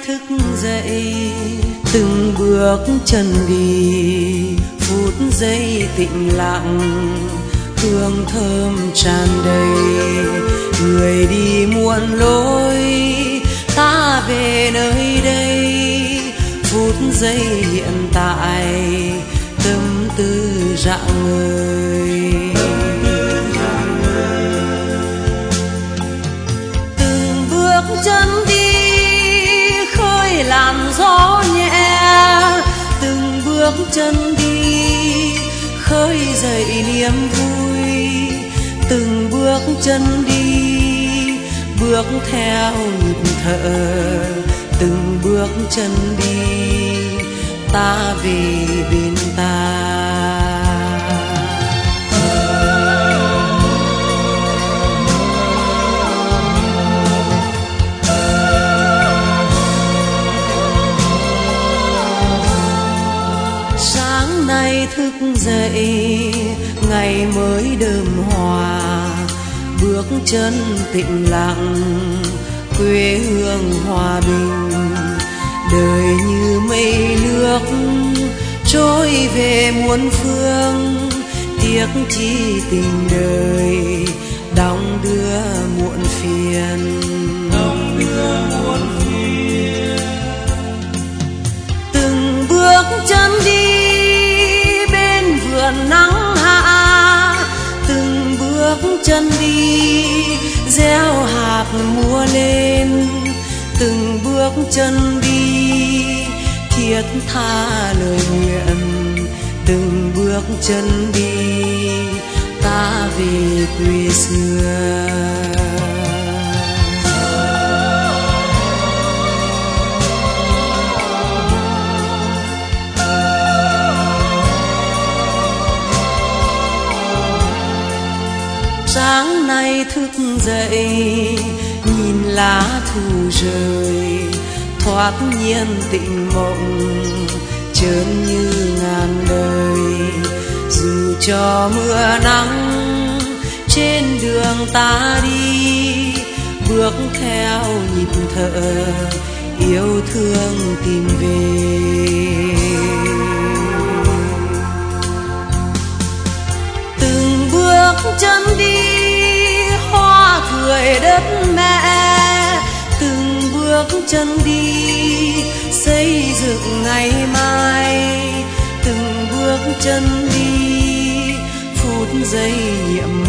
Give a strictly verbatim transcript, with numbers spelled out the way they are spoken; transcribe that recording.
thức dậy, từng bước chân đi, phút giây tĩnh lặng, hương thơm tràn đầy. Người đi muộn lối, ta về nơi đây, phút giây hiện tại, tâm tư rạng ngời. Từng bước chân đi, khơi làn gió nhẹ, từng bước chân đi, khơi dậy niềm vui. Từng bước chân đi, bước theo nhịp thở, từng bước chân đi, ta về bên ta. Sáng nay thức dậy, ngày mới đơm hoa, bước chân tĩnh lặng, quê hương hòa bình. Đời như mây nước trôi về muôn phương, tiếc chi tình đời đong đưa muộn phiền. Đong đưa muộn phiền. Từng bước chân đi bên vườn nắng hạ, từng bước chân đi gieo hạt mùa lên. Từng bước chân đi thiết tha lời nguyện, từng bước chân đi ta về quê xưa. Sáng nay thức dậy, nhìn lá thu rơi, thoát nhiên tĩnh mộng, chớm như ngàn đời. Dù cho mưa nắng trên đường ta đi, bước theo nhịp thở, yêu thương tìm về. Từng bước chân đi, hoa cười đất mẹ, từng bước chân đi xây dựng ngày mai. Từng bước chân đi phút giây nhiệm